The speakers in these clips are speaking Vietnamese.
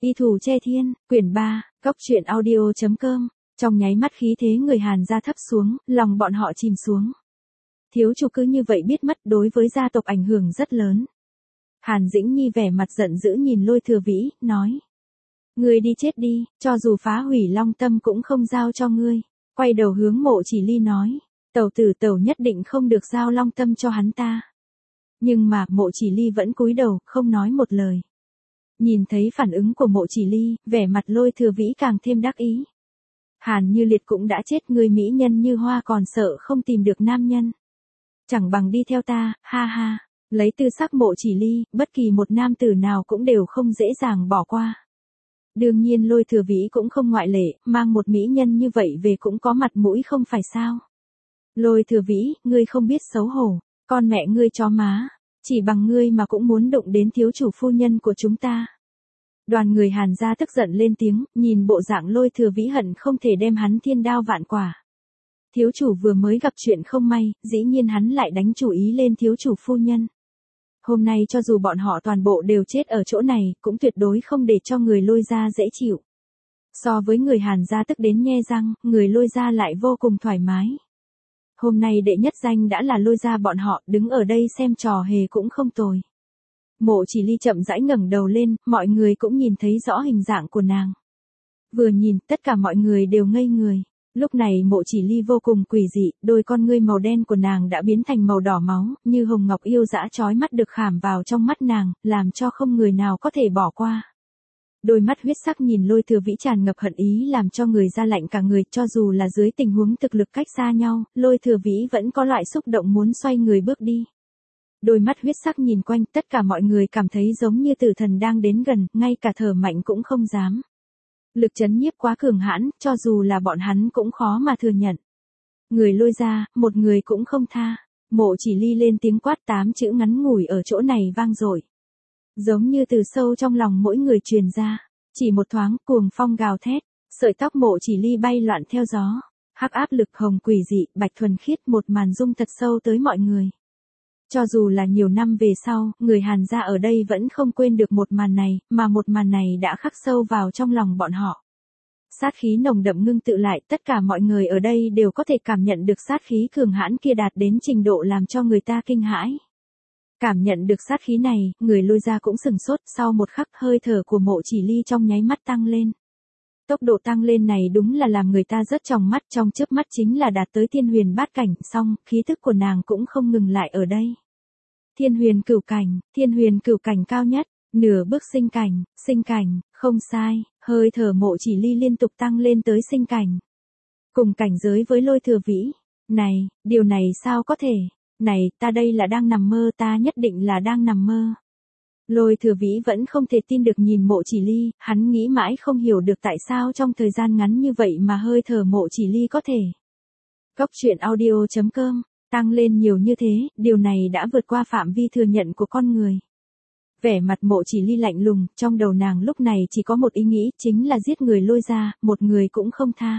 Y Thủ Che Thiên, quyển 3, Cốc truyện audio.com, trong nháy mắt khí thế người Hàn gia thấp xuống, lòng bọn họ chìm xuống. Thiếu chủ cứ như vậy biết mất đối với gia tộc ảnh hưởng rất lớn. Hàn Dĩnh Nhi vẻ mặt giận dữ nhìn Lôi Thừa Vĩ, nói. Ngươi đi chết đi, cho dù phá hủy Long Tâm cũng không giao cho ngươi. Quay đầu hướng Mộ Chỉ Ly nói, tẩu tử tẩu nhất định không được giao Long Tâm cho hắn ta. Nhưng mà Mộ Chỉ Ly vẫn cúi đầu, không nói một lời. Nhìn thấy phản ứng của Mộ Chỉ Ly, vẻ mặt Lôi Thừa Vĩ càng thêm đắc ý. Hàn Như Liệt cũng đã chết, người mỹ nhân như hoa còn sợ không tìm được nam nhân. Chẳng bằng đi theo ta, ha ha. Lấy tư sắc Mộ Chỉ Ly, bất kỳ một nam tử nào cũng đều không dễ dàng bỏ qua. Đương nhiên Lôi Thừa Vĩ cũng không ngoại lệ, mang một mỹ nhân như vậy về cũng có mặt mũi không phải sao. Lôi Thừa Vĩ, ngươi không biết xấu hổ, con mẹ ngươi chó má, chỉ bằng ngươi mà cũng muốn đụng đến thiếu chủ phu nhân của chúng ta. Đoàn người Hàn gia tức giận lên tiếng, nhìn bộ dạng Lôi Thừa Vĩ hận không thể đem hắn thiên đao vạn quả. Thiếu chủ vừa mới gặp chuyện không may, dĩ nhiên hắn lại đánh chủ ý lên thiếu chủ phu nhân. Hôm nay cho dù bọn họ toàn bộ đều chết ở chỗ này, cũng tuyệt đối không để cho người Lôi gia dễ chịu. So với người Hàn gia tức đến nhe răng, người Lôi gia lại vô cùng thoải mái. Hôm nay đệ nhất danh đã là Lôi gia bọn họ, đứng ở đây xem trò hề cũng không tồi. Mộ Chỉ Ly chậm rãi ngẩng đầu lên, mọi người cũng nhìn thấy rõ hình dạng của nàng. Vừa nhìn, tất cả mọi người đều ngây người. Lúc này Mộ Chỉ Ly vô cùng quỷ dị, đôi con ngươi màu đen của nàng đã biến thành màu đỏ máu, như hồng ngọc yêu dã chói mắt được khảm vào trong mắt nàng, làm cho không người nào có thể bỏ qua. Đôi mắt huyết sắc nhìn Lôi Thừa Vĩ tràn ngập hận ý làm cho người ra lạnh cả người, cho dù là dưới tình huống thực lực cách xa nhau, Lôi Thừa Vĩ vẫn có loại xúc động muốn xoay người bước đi. Đôi mắt huyết sắc nhìn quanh, tất cả mọi người cảm thấy giống như tử thần đang đến gần, ngay cả thở mạnh cũng không dám. Lực chấn nhiếp quá cường hãn, cho dù là bọn hắn cũng khó mà thừa nhận. Người Lôi gia, một người cũng không tha. Mộ Chỉ Ly lên tiếng quát 8 chữ ngắn ngủi ở chỗ này vang dội. Giống như từ sâu trong lòng mỗi người truyền ra. Chỉ một thoáng, cuồng phong gào thét, sợi tóc Mộ Chỉ Ly bay loạn theo gió. Hắc áp lực hồng quỷ dị, bạch thuần khiết, một màn rung thật sâu tới mọi người. Cho dù là nhiều năm về sau, người Hàn gia ở đây vẫn không quên được một màn này, mà một màn này đã khắc sâu vào trong lòng bọn họ. Sát khí nồng đậm ngưng tụ lại, tất cả mọi người ở đây đều có thể cảm nhận được sát khí cường hãn kia đạt đến trình độ làm cho người ta kinh hãi. Cảm nhận được sát khí này, người Lôi gia cũng sừng sốt, sau một khắc hơi thở của Mộ Chỉ Ly trong nháy mắt tăng lên. Tốc độ tăng lên này đúng là làm người ta rớt trong mắt, trong chớp mắt chính là đạt tới thiên huyền bát cảnh, xong, khí tức của nàng cũng không ngừng lại ở đây. Thiên huyền cửu cảnh cao nhất, nửa bước sinh cảnh, không sai, hơi thở Mộ Chỉ Ly liên tục tăng lên tới sinh cảnh. Cùng cảnh giới với Lôi Thừa Vĩ, này, điều này sao có thể, này, ta đây là đang nằm mơ, ta nhất định là đang nằm mơ. Lôi Thừa Vĩ vẫn không thể tin được nhìn Mộ Chỉ Ly, hắn nghĩ mãi không hiểu được tại sao trong thời gian ngắn như vậy mà hơi thở Mộ Chỉ Ly có thể. Cốc truyện audio.com, tăng lên nhiều như thế, điều này đã vượt qua phạm vi thừa nhận của con người. Vẻ mặt Mộ Chỉ Ly lạnh lùng, trong đầu nàng lúc này chỉ có một ý nghĩ, chính là giết người Lôi gia, một người cũng không tha.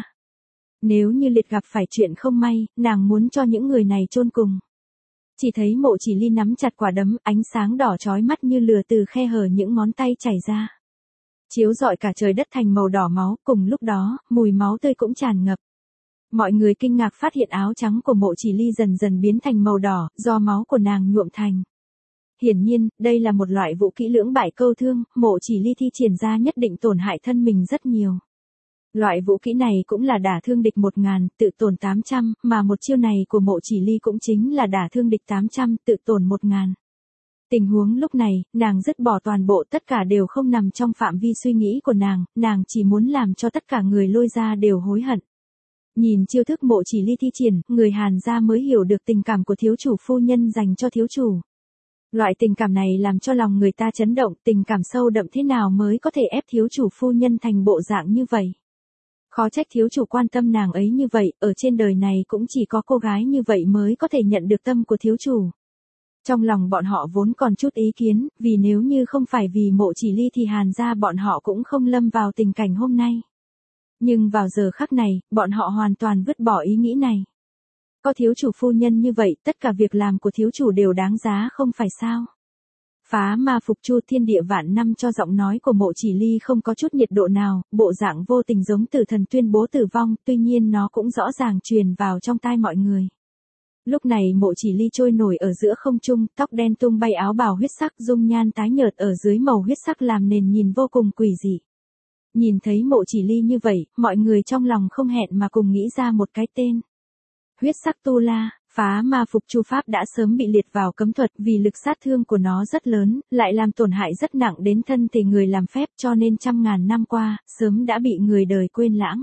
Nếu như Liệt gặp phải chuyện không may, nàng muốn cho những người này chôn cùng. Chỉ thấy Mộ Chỉ Ly nắm chặt quả đấm, ánh sáng đỏ chói mắt như lửa từ khe hở những ngón tay chảy ra. Chiếu rọi cả trời đất thành màu đỏ máu, cùng lúc đó, mùi máu tươi cũng tràn ngập. Mọi người kinh ngạc phát hiện áo trắng của Mộ Chỉ Ly dần dần biến thành màu đỏ, do máu của nàng nhuộm thành. Hiển nhiên, đây là một loại vũ kỹ lưỡng bại câu thương, Mộ Chỉ Ly thi triển ra nhất định tổn hại thân mình rất nhiều. Loại vũ kỹ này cũng là đả thương địch 1000, tự tổn 800, mà một chiêu này của Mộ Chỉ Ly cũng chính là đả thương địch 800, tự tổn 1000. Tình huống lúc này, nàng dứt bỏ toàn bộ, tất cả đều không nằm trong phạm vi suy nghĩ của nàng chỉ muốn làm cho tất cả người Lôi gia đều hối hận. Nhìn chiêu thức Mộ Chỉ Ly thi triển, người Hàn gia mới hiểu được tình cảm của thiếu chủ phu nhân dành cho thiếu chủ. Loại tình cảm này làm cho lòng người ta chấn động, tình cảm sâu đậm thế nào mới có thể ép thiếu chủ phu nhân thành bộ dạng như vậy. Khó trách thiếu chủ quan tâm nàng ấy như vậy, ở trên đời này cũng chỉ có cô gái như vậy mới có thể nhận được tâm của thiếu chủ. Trong lòng bọn họ vốn còn chút ý kiến, vì nếu như không phải vì Mộ Chỉ Ly thì Hàn gia bọn họ cũng không lâm vào tình cảnh hôm nay. Nhưng vào giờ khắc này, bọn họ hoàn toàn vứt bỏ ý nghĩ này. Có thiếu chủ phu nhân như vậy, tất cả việc làm của thiếu chủ đều đáng giá không phải sao. Phá ma phục chu thiên địa vạn năm cho giọng nói của Mộ Chỉ Ly không có chút nhiệt độ nào, bộ dạng vô tình giống tử thần tuyên bố tử vong, tuy nhiên nó cũng rõ ràng truyền vào trong tai mọi người. Lúc này Mộ Chỉ Ly trôi nổi ở giữa không trung, tóc đen tung bay, áo bào huyết sắc, dung nhan tái nhợt ở dưới màu huyết sắc làm nền nhìn vô cùng quỷ dị. Nhìn thấy Mộ Chỉ Ly như vậy, mọi người trong lòng không hẹn mà cùng nghĩ ra một cái tên. Huyết sắc tu la. Phá ma phục chu pháp đã sớm bị liệt vào cấm thuật vì lực sát thương của nó rất lớn, lại làm tổn hại rất nặng đến thân thể người làm phép, cho nên trăm ngàn năm qua, sớm đã bị người đời quên lãng.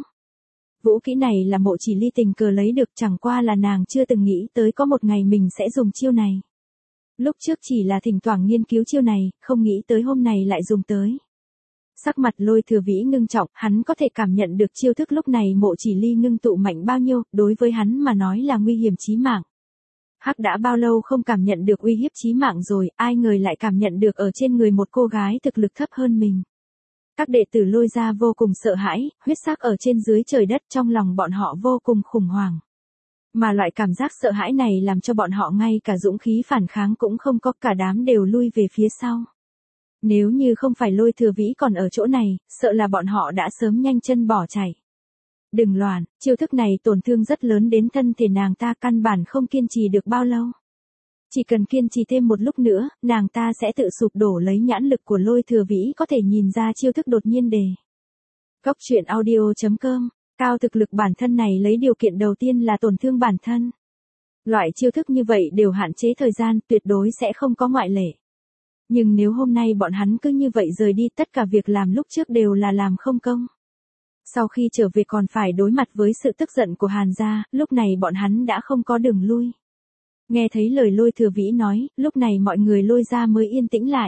Vũ kỹ này là Mộ Chỉ Ly tình cờ lấy được, chẳng qua là nàng chưa từng nghĩ tới có một ngày mình sẽ dùng chiêu này. Lúc trước chỉ là thỉnh thoảng nghiên cứu chiêu này, không nghĩ tới hôm nay lại dùng tới. Sắc mặt Lôi Thừa Vĩ ngưng trọng, hắn có thể cảm nhận được chiêu thức lúc này Mộ Chỉ Ly ngưng tụ mạnh bao nhiêu, đối với hắn mà nói là nguy hiểm chí mạng. Hắc đã bao lâu không cảm nhận được uy hiếp chí mạng rồi, ai ngờ lại cảm nhận được ở trên người một cô gái thực lực thấp hơn mình. Các đệ tử Lôi gia vô cùng sợ hãi, huyết sắc ở trên dưới trời đất, trong lòng bọn họ vô cùng khủng hoảng. Mà loại cảm giác sợ hãi này làm cho bọn họ ngay cả dũng khí phản kháng cũng không có, cả đám đều lui về phía sau. Nếu như không phải Lôi Thừa Vĩ còn ở chỗ này, sợ là bọn họ đã sớm nhanh chân bỏ chạy. Đừng loạn, chiêu thức này tổn thương rất lớn đến thân thể nàng ta, căn bản không kiên trì được bao lâu. Chỉ cần kiên trì thêm một lúc nữa, nàng ta sẽ tự sụp đổ. Lấy nhãn lực của Lôi Thừa Vĩ có thể nhìn ra chiêu thức đột nhiên đề. Góc truyện audio.com, cao thực lực bản thân này lấy điều kiện đầu tiên là tổn thương bản thân. Loại chiêu thức như vậy đều hạn chế thời gian, tuyệt đối sẽ không có ngoại lệ. Nhưng nếu hôm nay bọn hắn cứ như vậy rời đi, tất cả việc làm lúc trước đều là làm không công. Sau khi trở về còn phải đối mặt với sự tức giận của Hàn gia, lúc này bọn hắn đã không có đường lui. Nghe thấy lời Lôi Thừa Vĩ nói, lúc này mọi người Lôi gia mới yên tĩnh lại.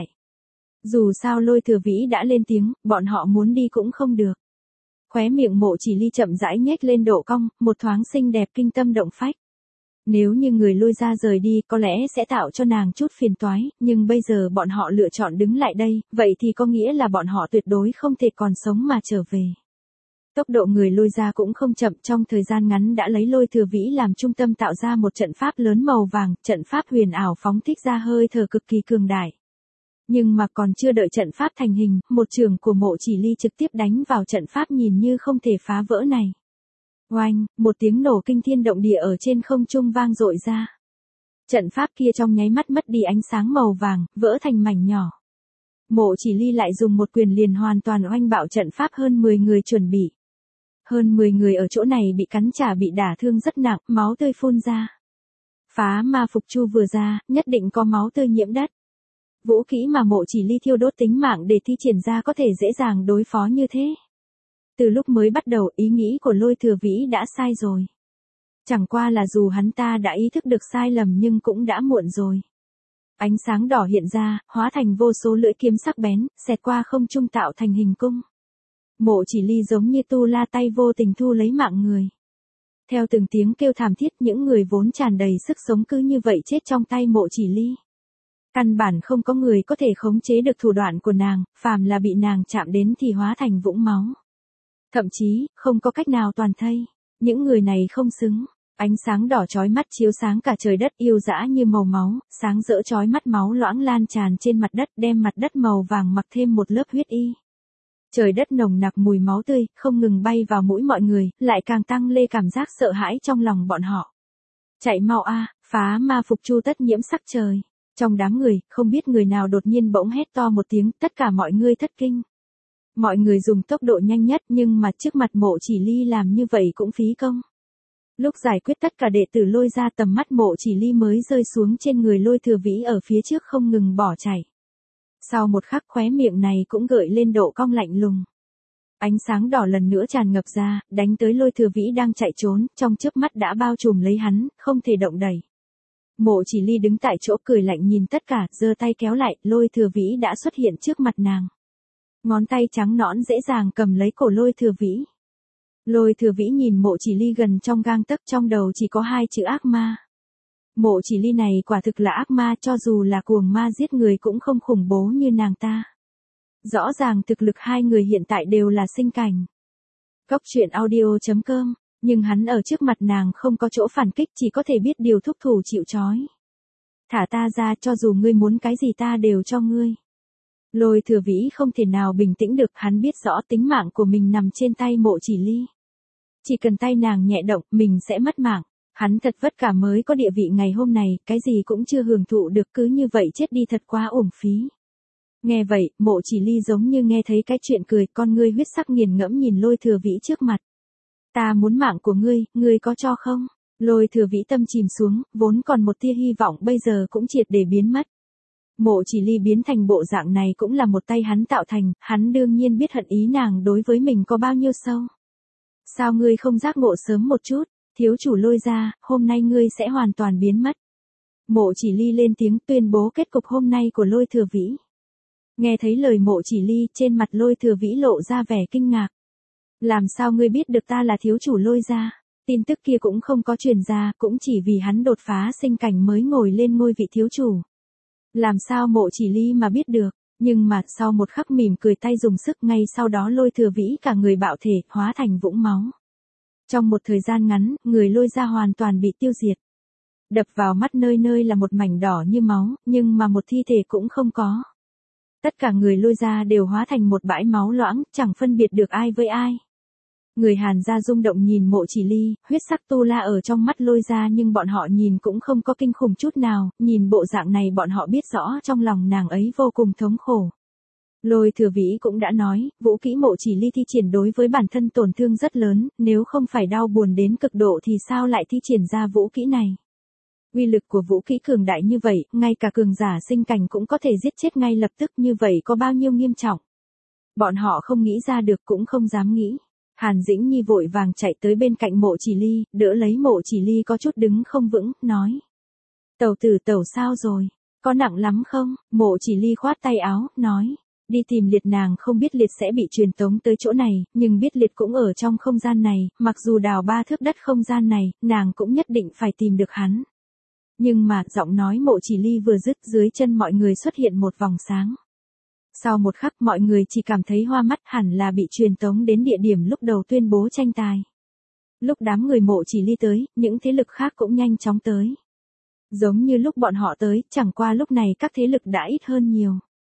Dù sao Lôi Thừa Vĩ đã lên tiếng, bọn họ muốn đi cũng không được. Khóe miệng Mộ Chỉ Ly chậm rãi nhếch lên độ cong, một thoáng xinh đẹp kinh tâm động phách. Nếu như người Lôi gia rời đi có lẽ sẽ tạo cho nàng chút phiền toái, nhưng bây giờ bọn họ lựa chọn đứng lại đây, vậy thì có nghĩa là bọn họ tuyệt đối không thể còn sống mà trở về. Tốc độ người Lôi gia cũng không chậm, trong thời gian ngắn đã lấy Lôi Thừa Vĩ làm trung tâm tạo ra một trận pháp lớn màu vàng, trận pháp huyền ảo phóng thích ra hơi thở cực kỳ cường đại. Nhưng mà còn chưa đợi trận pháp thành hình, một chưởng của Mộ Chỉ Ly trực tiếp đánh vào trận pháp nhìn như không thể phá vỡ này. Oanh, một tiếng nổ kinh thiên động địa ở trên không trung vang dội ra. Trận pháp kia trong nháy mắt mất đi ánh sáng màu vàng, vỡ thành mảnh nhỏ. Mộ Chỉ Ly lại dùng một quyền liền hoàn toàn oanh bạo trận pháp, hơn 10 người chuẩn bị. Hơn 10 người ở chỗ này bị cắn trả, bị đả thương rất nặng, máu tươi phun ra. Phá ma phục chu vừa ra, nhất định có máu tươi nhiễm đất. Vũ kỹ mà Mộ Chỉ Ly thiêu đốt tính mạng để thi triển ra có thể dễ dàng đối phó như thế. Từ lúc mới bắt đầu, ý nghĩ của Lôi Thừa Vĩ đã sai rồi. Chẳng qua là dù hắn ta đã ý thức được sai lầm nhưng cũng đã muộn rồi. Ánh sáng đỏ hiện ra, hóa thành vô số lưỡi kiếm sắc bén, xẹt qua không trung tạo thành hình cung. Mộ Chỉ Ly giống như tu la tay vô tình thu lấy mạng người. Theo từng tiếng kêu thảm thiết, những người vốn tràn đầy sức sống cứ như vậy chết trong tay Mộ Chỉ Ly. Căn bản không có người có thể khống chế được thủ đoạn của nàng, phàm là bị nàng chạm đến thì hóa thành vũng máu. Thậm chí, không có cách nào toàn thây. Những người này không xứng. Ánh sáng đỏ chói mắt chiếu sáng cả trời đất, yêu dã như màu máu, sáng rỡ chói mắt, máu loãng lan tràn trên mặt đất, đem mặt đất màu vàng mặc thêm một lớp huyết y. Trời đất nồng nặc mùi máu tươi, không ngừng bay vào mũi mọi người, lại càng tăng lên cảm giác sợ hãi trong lòng bọn họ. Chạy mau a, phá ma phục chu tất nhiễm sắc trời. Trong đám người, không biết người nào đột nhiên bỗng hét to một tiếng, tất cả mọi người thất kinh. Mọi người dùng tốc độ nhanh nhất, nhưng mà trước mặt Mộ Chỉ Ly làm như vậy cũng phí công. Lúc giải quyết tất cả đệ tử Lôi ra, tầm mắt Mộ Chỉ Ly mới rơi xuống trên người Lôi Thừa Vĩ ở phía trước không ngừng bỏ chạy. Sau một khắc, khóe miệng này cũng gợi lên độ cong lạnh lùng. Ánh sáng đỏ lần nữa tràn ngập ra, đánh tới Lôi Thừa Vĩ đang chạy trốn, trong chớp mắt đã bao trùm lấy hắn, không thể động đậy. Mộ Chỉ Ly đứng tại chỗ cười lạnh nhìn tất cả, giơ tay kéo lại, Lôi Thừa Vĩ đã xuất hiện trước mặt nàng. Ngón tay trắng nõn dễ dàng cầm lấy cổ Lôi Thừa Vĩ. Lôi Thừa Vĩ nhìn Mộ Chỉ Ly gần trong gang tấc, trong đầu chỉ có hai chữ ác ma. Mộ Chỉ Ly này quả thực là ác ma, cho dù là cuồng ma giết người cũng không khủng bố như nàng ta. Rõ ràng thực lực hai người hiện tại đều là sinh cảnh. Góc truyện audio.com, nhưng hắn ở trước mặt nàng không có chỗ phản kích, chỉ có thể biết điều thúc thủ chịu trói. Thả ta ra, cho dù ngươi muốn cái gì ta đều cho ngươi. Lôi Thừa Vĩ không thể nào bình tĩnh được, hắn biết rõ tính mạng của mình nằm trên tay Mộ Chỉ Ly. Chỉ cần tay nàng nhẹ động, mình sẽ mất mạng. Hắn thật vất cả mới có địa vị ngày hôm này, cái gì cũng chưa hưởng thụ được, cứ như vậy chết đi thật quá uổng phí. Nghe vậy, Mộ Chỉ Ly giống như nghe thấy cái chuyện cười, con ngươi huyết sắc nghiền ngẫm nhìn Lôi Thừa Vĩ trước mặt. Ta muốn mạng của ngươi có cho không? Lôi Thừa Vĩ tâm chìm xuống, vốn còn một tia hy vọng bây giờ cũng triệt để biến mất. Mộ Chỉ Ly biến thành bộ dạng này cũng là một tay hắn tạo thành, hắn đương nhiên biết hận ý nàng đối với mình có bao nhiêu sâu. Sao ngươi không giác ngộ sớm một chút, thiếu chủ Lôi gia, hôm nay ngươi sẽ hoàn toàn biến mất. Mộ Chỉ Ly lên tiếng tuyên bố kết cục hôm nay của Lôi Thừa Vĩ. Nghe thấy lời Mộ Chỉ Ly, trên mặt Lôi Thừa Vĩ lộ ra vẻ kinh ngạc. Làm sao ngươi biết được ta là thiếu chủ Lôi gia? Tin tức kia cũng không có truyền ra, cũng chỉ vì hắn đột phá sinh cảnh mới ngồi lên ngôi vị thiếu chủ. Làm sao Mộ Chỉ Ly mà biết được, nhưng mà sau một khắc mỉm cười tay dùng sức, ngay sau đó Lôi Thừa Vĩ cả người bạo thể, hóa thành vũng máu. Trong một thời gian ngắn, người Lôi gia hoàn toàn bị tiêu diệt. Đập vào mắt nơi nơi là một mảnh đỏ như máu, nhưng mà một thi thể cũng không có. Tất cả người Lôi gia đều hóa thành một bãi máu loãng, chẳng phân biệt được ai với ai. Người Hàn gia rung động nhìn Mộ Chỉ Ly, huyết sắc tu la ở trong mắt Lôi gia, nhưng bọn họ nhìn cũng không có kinh khủng chút nào, nhìn bộ dạng này bọn họ biết rõ trong lòng nàng ấy vô cùng thống khổ. Lôi Thừa Vĩ cũng đã nói, vũ kỹ Mộ Chỉ Ly thi triển đối với bản thân tổn thương rất lớn, nếu không phải đau buồn đến cực độ thì sao lại thi triển ra vũ kỹ này. Uy lực của vũ kỹ cường đại như vậy, ngay cả cường giả sinh cảnh cũng có thể giết chết ngay lập tức, như vậy có bao nhiêu nghiêm trọng. Bọn họ không nghĩ ra được cũng không dám nghĩ. Hàn Dĩnh Nhi vội vàng chạy tới bên cạnh Mộ Chỉ Ly, đỡ lấy Mộ Chỉ Ly có chút đứng không vững, nói. Tẩu tử tẩu sao rồi, có nặng lắm không? Mộ Chỉ Ly khoát tay áo, nói. Đi tìm Liệt, nàng không biết Liệt sẽ bị truyền tống tới chỗ này, nhưng biết Liệt cũng ở trong không gian này, mặc dù đào 3 thước đất không gian này, nàng cũng nhất định phải tìm được hắn. Nhưng mà, giọng nói Mộ Chỉ Ly vừa dứt, dưới chân mọi người xuất hiện một vòng sáng. Sau một khắc mọi người chỉ cảm thấy hoa mắt, hẳn là bị truyền tống đến địa điểm lúc đầu tuyên bố tranh tài. Lúc đám người Mộ Chỉ Ly tới, những thế lực khác cũng nhanh chóng tới. Giống như lúc bọn họ tới, chẳng qua lúc này các thế lực đã ít hơn nhiều.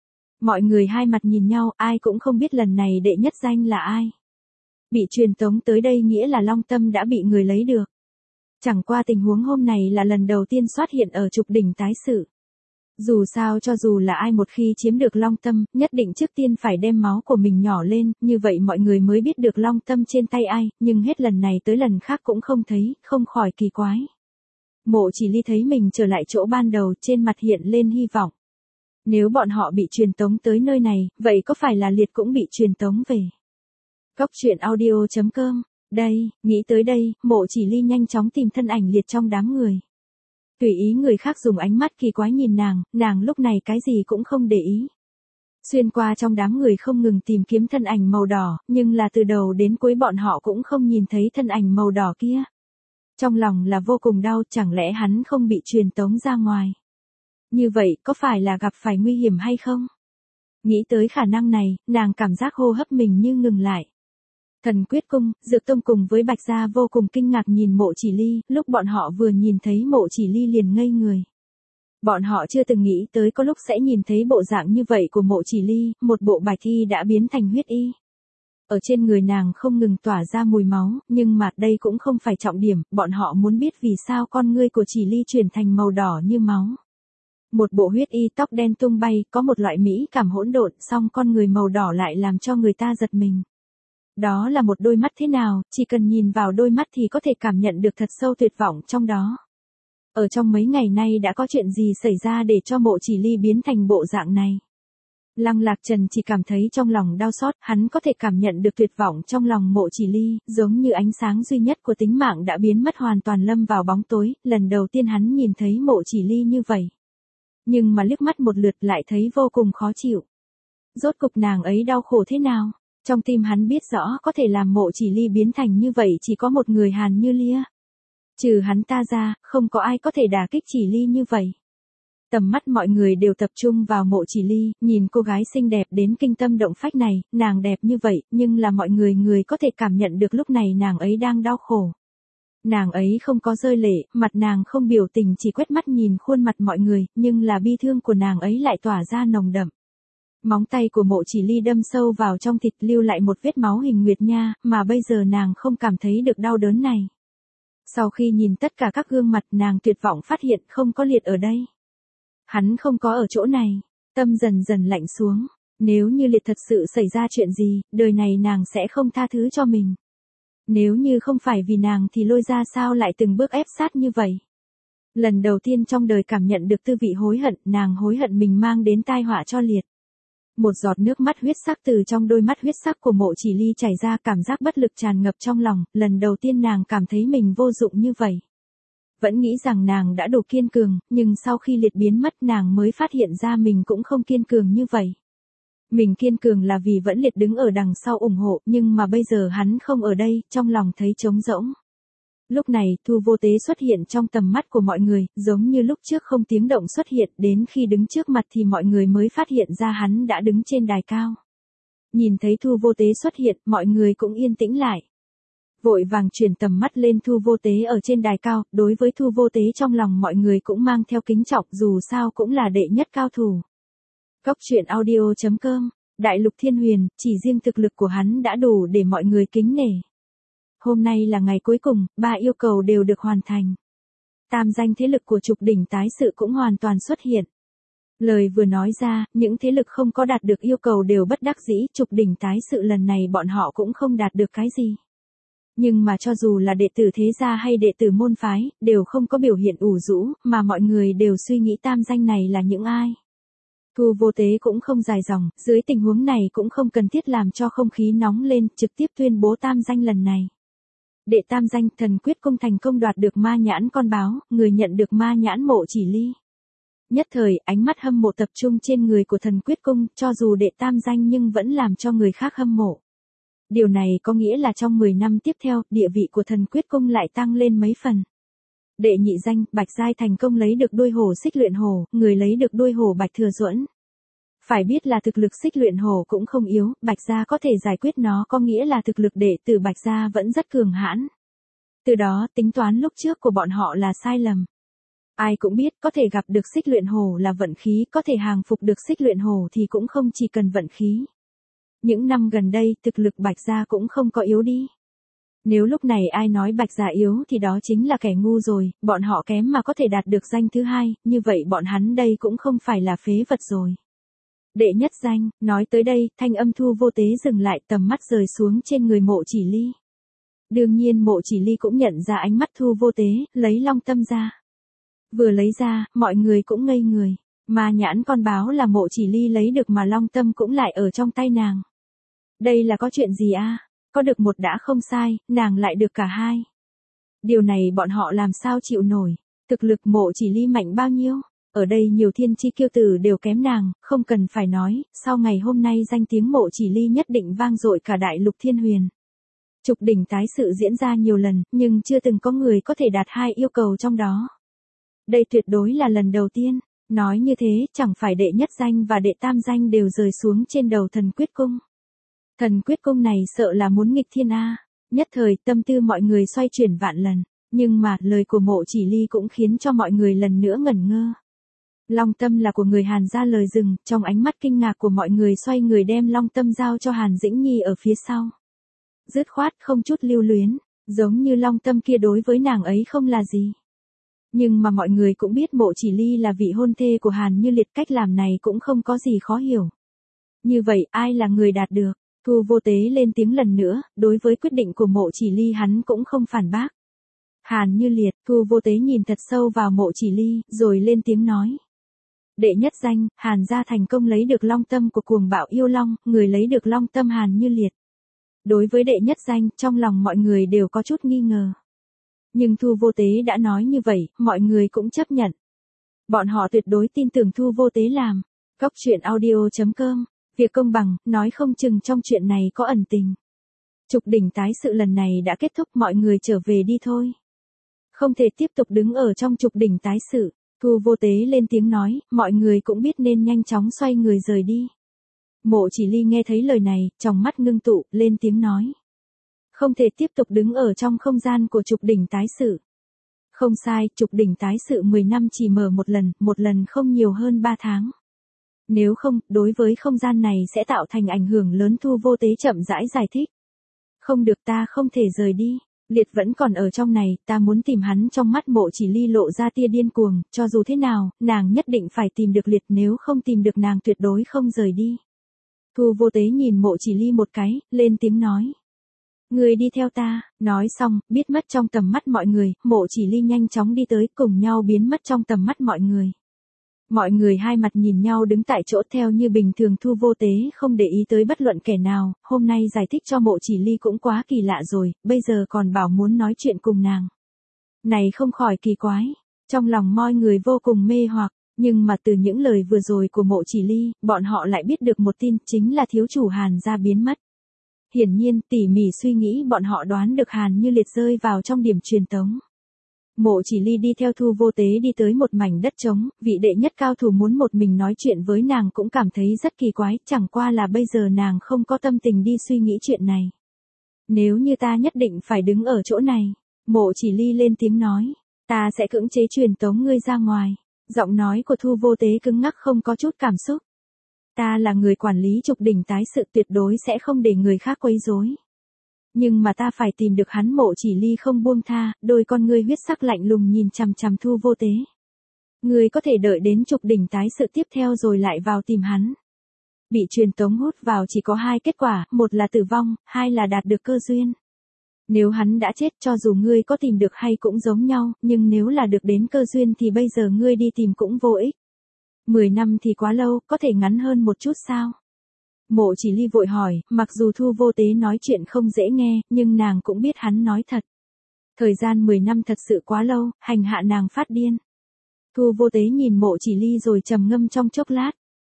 Mọi người hai mặt nhìn nhau, ai cũng không biết lần này đệ nhất danh là ai. Bị truyền tống tới đây nghĩa là Long Tâm đã bị người lấy được. Chẳng qua tình huống hôm này là lần đầu tiên xuất hiện ở trục đỉnh tái sự. Dù sao cho dù là ai một khi chiếm được Long Tâm, nhất định trước tiên phải đem máu của mình nhỏ lên, như vậy mọi người mới biết được Long Tâm trên tay ai, nhưng hết lần này tới lần khác cũng không thấy, không khỏi kỳ quái. Mộ Chỉ Ly thấy mình trở lại chỗ ban đầu, trên mặt hiện lên hy vọng. Nếu bọn họ bị truyền tống tới nơi này, vậy có phải là Liệt cũng bị truyền tống về? Cốc truyện audio.com. Đây, nghĩ tới đây, Mộ Chỉ Ly nhanh chóng tìm thân ảnh Liệt trong đám người. Tùy ý người khác dùng ánh mắt kỳ quái nhìn nàng lúc này cái gì cũng không để ý. Xuyên qua trong đám người không ngừng tìm kiếm thân ảnh màu đỏ, nhưng là từ đầu đến cuối bọn họ cũng không nhìn thấy thân ảnh màu đỏ kia. Trong lòng là vô cùng đau, chẳng lẽ hắn không bị truyền tống ra ngoài? Như vậy, có phải là gặp phải nguy hiểm hay không? Nghĩ tới khả năng này, nàng cảm giác hô hấp mình như ngừng lại. Thần Quyết Cung, Dược Tông cùng với Bạch Gia vô cùng kinh ngạc nhìn Mộ Chỉ Ly, lúc bọn họ vừa nhìn thấy Mộ Chỉ Ly liền ngây người. Bọn họ chưa từng nghĩ tới có lúc sẽ nhìn thấy bộ dạng như vậy của Mộ Chỉ Ly, một bộ bạch y đã biến thành huyết y. Ở trên người nàng không ngừng tỏa ra mùi máu, nhưng mà đây cũng không phải trọng điểm, bọn họ muốn biết vì sao con ngươi của Chỉ Ly chuyển thành màu đỏ như máu. Một bộ huyết y tóc đen tung bay, có một loại mỹ cảm hỗn độn, song con người màu đỏ lại làm cho người ta giật mình. Đó là một đôi mắt thế nào, chỉ cần nhìn vào đôi mắt thì có thể cảm nhận được thật sâu tuyệt vọng trong đó. Ở trong mấy ngày nay đã có chuyện gì xảy ra để cho Mộ Chỉ Ly biến thành bộ dạng này? Lăng Lạc Trần chỉ cảm thấy trong lòng đau xót, hắn có thể cảm nhận được tuyệt vọng trong lòng Mộ Chỉ Ly, giống như ánh sáng duy nhất của tính mạng đã biến mất hoàn toàn lâm vào bóng tối, lần đầu tiên hắn nhìn thấy Mộ Chỉ Ly như vậy. Nhưng mà liếc mắt một lượt lại thấy vô cùng khó chịu. Rốt cục nàng ấy đau khổ thế nào? Trong tim hắn biết rõ có thể làm Mộ Chỉ Ly biến thành như vậy chỉ có một người Hàn Như Lia. Trừ hắn ta ra, không có ai có thể đả kích Chỉ Ly như vậy. Tầm mắt mọi người đều tập trung vào Mộ Chỉ Ly, nhìn cô gái xinh đẹp đến kinh tâm động phách này, nàng đẹp như vậy, nhưng là mọi người có thể cảm nhận được lúc này nàng ấy đang đau khổ. Nàng ấy không có rơi lệ, mặt nàng không biểu tình, chỉ quét mắt nhìn khuôn mặt mọi người, nhưng là bi thương của nàng ấy lại tỏa ra nồng đậm. Móng tay của Mộ Chỉ Ly đâm sâu vào trong thịt, lưu lại một vết máu hình nguyệt nha, mà bây giờ nàng không cảm thấy được đau đớn này. Sau khi nhìn tất cả các gương mặt, nàng tuyệt vọng phát hiện không có Liệt ở đây. Hắn không có ở chỗ này, tâm dần dần lạnh xuống. Nếu như Liệt thật sự xảy ra chuyện gì, đời này nàng sẽ không tha thứ cho mình. Nếu như không phải vì nàng thì Lôi Gia sao lại từng bước ép sát như vậy. Lần đầu tiên trong đời cảm nhận được tư vị hối hận, nàng hối hận mình mang đến tai họa cho Liệt. Một giọt nước mắt huyết sắc từ trong đôi mắt huyết sắc của Mộ Chỉ Ly chảy ra, cảm giác bất lực tràn ngập trong lòng, lần đầu tiên nàng cảm thấy mình vô dụng như vậy. Vẫn nghĩ rằng nàng đã đủ kiên cường, nhưng sau khi Liệt biến mất nàng mới phát hiện ra mình cũng không kiên cường như vậy. Mình kiên cường là vì vẫn Liệt đứng ở đằng sau ủng hộ, nhưng mà bây giờ hắn không ở đây, trong lòng thấy trống rỗng. Lúc này, Thu Vô Tế xuất hiện trong tầm mắt của mọi người, giống như lúc trước không tiếng động xuất hiện, đến khi đứng trước mặt thì mọi người mới phát hiện ra hắn đã đứng trên đài cao. Nhìn thấy Thu Vô Tế xuất hiện, mọi người cũng yên tĩnh lại. Vội vàng chuyển tầm mắt lên Thu Vô Tế ở trên đài cao, đối với Thu Vô Tế trong lòng mọi người cũng mang theo kính trọng, dù sao cũng là đệ nhất cao thủ. Cóc truyện audio.com, Đại Lục Thiên Huyền, chỉ riêng thực lực của hắn đã đủ để mọi người kính nể. Hôm nay là ngày cuối cùng, 3 yêu cầu đều được hoàn thành. Tam danh thế lực của Trục Đỉnh Tái Sự cũng hoàn toàn xuất hiện. Lời vừa nói ra, những thế lực không có đạt được yêu cầu đều bất đắc dĩ, Trục Đỉnh Tái Sự lần này bọn họ cũng không đạt được cái gì. Nhưng mà cho dù là đệ tử thế gia hay đệ tử môn phái, đều không có biểu hiện ủ rũ, mà mọi người đều suy nghĩ tam danh này là những ai. Thu Vô Tế cũng không dài dòng, dưới tình huống này cũng không cần thiết làm cho không khí nóng lên, trực tiếp tuyên bố tam danh lần này. Đệ tam danh, Thần Quyết Cung thành công đoạt được ma nhãn con báo, người nhận được ma nhãn Mộ Chỉ Ly. Nhất thời, ánh mắt hâm mộ tập trung trên người của Thần Quyết Cung, cho dù đệ tam danh nhưng vẫn làm cho người khác hâm mộ. Điều này có nghĩa là trong 10 năm tiếp theo, địa vị của Thần Quyết Cung lại tăng lên mấy phần. Đệ nhị danh, Bạch Giai thành công lấy được đuôi hổ Xích Luyện Hổ, người lấy được đuôi hổ Bạch Thừa Duẫn. Phải biết là thực lực Xích Luyện Hổ cũng không yếu, Bạch Gia có thể giải quyết nó có nghĩa là thực lực đệ tử Bạch Gia vẫn rất cường hãn. Từ đó, tính toán lúc trước của bọn họ là sai lầm. Ai cũng biết, có thể gặp được Xích Luyện Hổ là vận khí, có thể hàng phục được Xích Luyện Hổ thì cũng không chỉ cần vận khí. Những năm gần đây, thực lực Bạch Gia cũng không có yếu đi. Nếu lúc này ai nói Bạch Gia yếu thì đó chính là kẻ ngu rồi, bọn họ kém mà có thể đạt được danh thứ hai, như vậy bọn hắn đây cũng không phải là phế vật rồi. Đệ nhất danh, nói tới đây, thanh âm Thu Vô Tế dừng lại, tầm mắt rời xuống trên người Mộ Chỉ Ly. Đương nhiên Mộ Chỉ Ly cũng nhận ra ánh mắt Thu Vô Tế, lấy long tâm ra. Vừa lấy ra, mọi người cũng ngây người. Ma nhãn con báo là Mộ Chỉ Ly lấy được mà long tâm cũng lại ở trong tay nàng. Đây là có chuyện gì a? Có được một đã không sai, nàng lại được cả hai. Điều này bọn họ làm sao chịu nổi, thực lực Mộ Chỉ Ly mạnh bao nhiêu? Ở đây nhiều thiên chi kiêu tử đều kém nàng, không cần phải nói, sau ngày hôm nay danh tiếng Mộ Chỉ Ly nhất định vang dội cả Đại Lục Thiên Huyền. Trục Đỉnh Tái Sự diễn ra nhiều lần, nhưng chưa từng có người có thể đạt hai yêu cầu trong đó. Đây tuyệt đối là lần đầu tiên, nói như thế, chẳng phải đệ nhất danh và đệ tam danh đều rơi xuống trên đầu Thần Quyết Cung. Thần Quyết Cung này sợ là muốn nghịch thiên a. Nhất thời, tâm tư mọi người xoay chuyển vạn lần, nhưng mà, lời của Mộ Chỉ Ly cũng khiến cho mọi người lần nữa ngẩn ngơ. Long tâm là của người Hàn ra lời dừng, trong ánh mắt kinh ngạc của mọi người xoay người đem long tâm giao cho Hàn Dĩnh Nhi ở phía sau. Dứt khoát không chút lưu luyến, giống như long tâm kia đối với nàng ấy không là gì. Nhưng mà mọi người cũng biết Mộ Chỉ Ly là vị hôn thê của Hàn Như Liệt, cách làm này cũng không có gì khó hiểu. Như vậy ai là người đạt được? Thu Vô Tế lên tiếng lần nữa, đối với quyết định của Mộ Chỉ Ly hắn cũng không phản bác. Hàn Như Liệt, Thu Vô Tế nhìn thật sâu vào Mộ Chỉ Ly, rồi lên tiếng nói. Đệ nhất danh, Hàn gia thành công lấy được long tâm của cuồng bạo yêu long, người lấy được long tâm Hàn Như Liệt. Đối với đệ nhất danh, trong lòng mọi người đều có chút nghi ngờ. Nhưng Thu Vô Tế đã nói như vậy, mọi người cũng chấp nhận. Bọn họ tuyệt đối tin tưởng Thu Vô Tế làm. Cóc truyện audio.com, việc công bằng, nói không chừng trong chuyện này có ẩn tình. Trục Đỉnh Tái Sự lần này đã kết thúc, mọi người trở về đi thôi. Không thể tiếp tục đứng ở trong Trục Đỉnh Tái Sự. Thu Vô Tế lên tiếng nói, mọi người cũng biết nên nhanh chóng xoay người rời đi. Mộ Chỉ Ly nghe thấy lời này, trong mắt ngưng tụ, lên tiếng nói. Không thể tiếp tục đứng ở trong không gian của trục đỉnh tái sự. Không sai, trục đỉnh tái sự 10 năm chỉ mở một lần không nhiều hơn 3 tháng. Nếu không, đối với không gian này sẽ tạo thành ảnh hưởng lớn. Thu Vô Tế chậm rãi giải thích. Không được, ta không thể rời đi. Liệt vẫn còn ở trong này, ta muốn tìm hắn. Trong mắt Mộ Chỉ Ly lộ ra tia điên cuồng, cho dù thế nào, nàng nhất định phải tìm được Liệt, nếu không tìm được nàng tuyệt đối không rời đi. Thu Vô Tế nhìn Mộ Chỉ Ly một cái, lên tiếng nói. Người đi theo ta, nói xong, biết mất trong tầm mắt mọi người, Mộ Chỉ Ly nhanh chóng đi tới, cùng nhau biến mất trong tầm mắt mọi người. Mọi người hai mặt nhìn nhau đứng tại chỗ theo như bình thường. Thu Vô Tế không để ý tới bất luận kẻ nào, hôm nay giải thích cho Mộ Chỉ Ly cũng quá kỳ lạ rồi, bây giờ còn bảo muốn nói chuyện cùng nàng. Này không khỏi kỳ quái, trong lòng mọi người vô cùng mê hoặc, nhưng mà từ những lời vừa rồi của Mộ Chỉ Ly, bọn họ lại biết được một tin, chính là thiếu chủ Hàn gia biến mất. Hiển nhiên, tỉ mỉ suy nghĩ bọn họ đoán được Hàn Như Liệt rơi vào trong điểm truyền tống. Mộ Chỉ Ly đi theo Thu Vô Tế đi tới một mảnh đất trống, vị đệ nhất cao thủ muốn một mình nói chuyện với nàng cũng cảm thấy rất kỳ quái, chẳng qua là bây giờ nàng không có tâm tình đi suy nghĩ chuyện này. Nếu như ta nhất định phải đứng ở chỗ này, Mộ Chỉ Ly lên tiếng nói, ta sẽ cưỡng chế truyền tống ngươi ra ngoài. Giọng nói của Thu Vô Tế cứng ngắc không có chút cảm xúc. Ta là người quản lý trục đỉnh tái sự, tuyệt đối sẽ không để người khác quấy rối. Nhưng mà ta phải tìm được hắn. Mộ Chỉ Ly không buông tha, đôi con ngươi huyết sắc lạnh lùng nhìn chằm chằm Thu Vô Tế. Ngươi có thể đợi đến trục đỉnh tái sự tiếp theo rồi lại vào tìm hắn. Bị truyền tống hút vào chỉ có hai kết quả, một là tử vong, hai là đạt được cơ duyên. Nếu hắn đã chết, cho dù ngươi có tìm được hay cũng giống nhau, nhưng nếu là được đến cơ duyên thì bây giờ ngươi đi tìm cũng vô ích. 10 năm thì quá lâu, có thể ngắn hơn một chút sao? Mộ Chỉ Ly vội hỏi, mặc dù Thu Vô Tế nói chuyện không dễ nghe, nhưng nàng cũng biết hắn nói thật. Thời gian 10 năm thật sự quá lâu, hành hạ nàng phát điên. Thu Vô Tế nhìn Mộ Chỉ Ly rồi trầm ngâm trong chốc lát.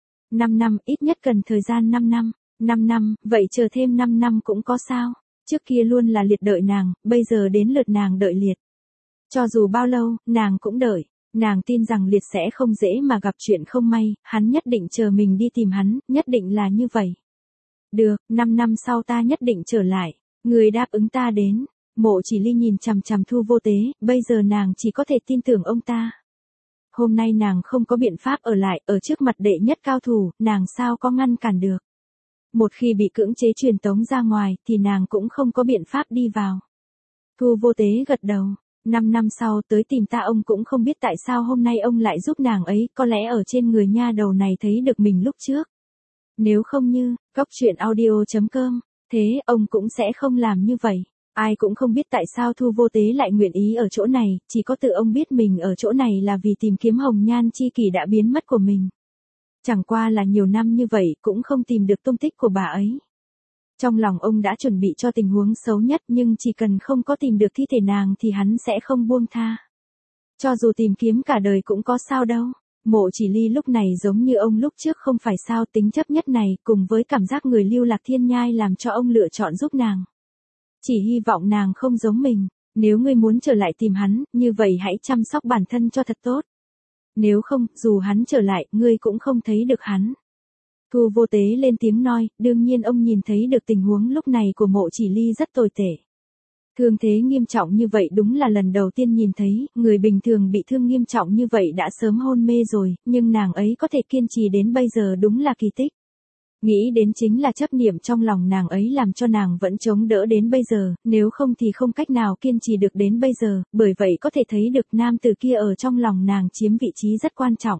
5 năm, ít nhất cần thời gian 5 năm. 5 năm, vậy chờ thêm 5 năm cũng có sao? Trước kia luôn là Liệt đợi nàng, bây giờ đến lượt nàng đợi Liệt. Cho dù bao lâu, nàng cũng đợi. Nàng tin rằng Liệt sẽ không dễ mà gặp chuyện không may, hắn nhất định chờ mình đi tìm hắn, nhất định là như vậy. Được, 5 năm sau ta nhất định trở lại, người đáp ứng ta đến. Mộ Chỉ Ly nhìn chằm chằm Thu Vô Tế, bây giờ nàng chỉ có thể tin tưởng ông ta. Hôm nay nàng không có biện pháp ở lại, ở trước mặt đệ nhất cao thủ, nàng sao có ngăn cản được. Một khi bị cưỡng chế truyền tống ra ngoài, thì nàng cũng không có biện pháp đi vào. Thu Vô Tế gật đầu. 5 năm sau tới tìm ta, ông cũng không biết tại sao hôm nay ông lại giúp nàng ấy, có lẽ ở trên người nha đầu này thấy được mình lúc trước. Nếu không như, coctruyện.audio.com, thế ông cũng sẽ không làm như vậy. Ai cũng không biết tại sao Thu Vô Tế lại nguyện ý ở chỗ này, chỉ có tự ông biết mình ở chỗ này là vì tìm kiếm hồng nhan chi kỷ đã biến mất của mình. Chẳng qua là nhiều năm như vậy cũng không tìm được tung tích của bà ấy. Trong lòng ông đã chuẩn bị cho tình huống xấu nhất, nhưng chỉ cần không có tìm được thi thể nàng thì hắn sẽ không buông tha. Cho dù tìm kiếm cả đời cũng có sao đâu. Mộ Chỉ Ly lúc này giống như ông lúc trước không phải sao, tính chấp nhất này cùng với cảm giác người lưu lạc thiên nhai làm cho ông lựa chọn giúp nàng. Chỉ hy vọng nàng không giống mình. Nếu ngươi muốn trở lại tìm hắn, như vậy hãy chăm sóc bản thân cho thật tốt. Nếu không, dù hắn trở lại, ngươi cũng không thấy được hắn. Thu Vô Tế lên tiếng nói, đương nhiên ông nhìn thấy được tình huống lúc này của Mộ Chỉ Ly rất tồi tệ. Thương thế nghiêm trọng như vậy đúng là lần đầu tiên nhìn thấy, người bình thường bị thương nghiêm trọng như vậy đã sớm hôn mê rồi, nhưng nàng ấy có thể kiên trì đến bây giờ đúng là kỳ tích. Nghĩ đến chính là chấp niệm trong lòng nàng ấy làm cho nàng vẫn chống đỡ đến bây giờ, nếu không thì không cách nào kiên trì được đến bây giờ, bởi vậy có thể thấy được nam tử kia ở trong lòng nàng chiếm vị trí rất quan trọng.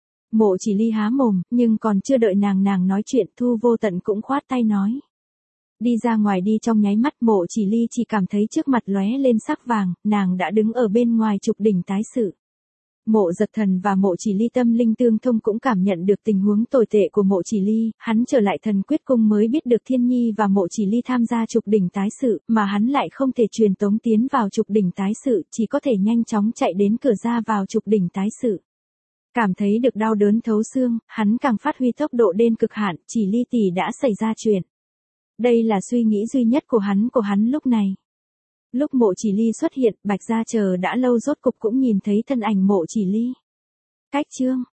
Mộ Chỉ Ly há mồm, nhưng còn chưa đợi nàng nói chuyện, Thu Vô Tận cũng khoát tay nói. Đi ra ngoài đi. Trong nháy mắt Mộ Chỉ Ly chỉ cảm thấy trước mặt lóe lên sắc vàng, nàng đã đứng ở bên ngoài trục đỉnh tái sự. Mộ Giật Thần và Mộ Chỉ Ly tâm linh tương thông cũng cảm nhận được tình huống tồi tệ của Mộ Chỉ Ly, hắn trở lại Thần Quyết Cung mới biết được Thiên Nhi và Mộ Chỉ Ly tham gia trục đỉnh tái sự, mà hắn lại không thể truyền tống tiến vào trục đỉnh tái sự, chỉ có thể nhanh chóng chạy đến cửa ra vào trục đỉnh tái sự. Cảm thấy được đau đớn thấu xương, hắn càng phát huy tốc độ đến cực hạn, Chỉ Ly tỷ đã xảy ra chuyện. Đây là suy nghĩ duy nhất của hắn lúc này. Lúc Mộ Chỉ Ly xuất hiện, Bạch Gia chờ đã lâu rốt cục cũng nhìn thấy thân ảnh Mộ Chỉ Ly. Cách chương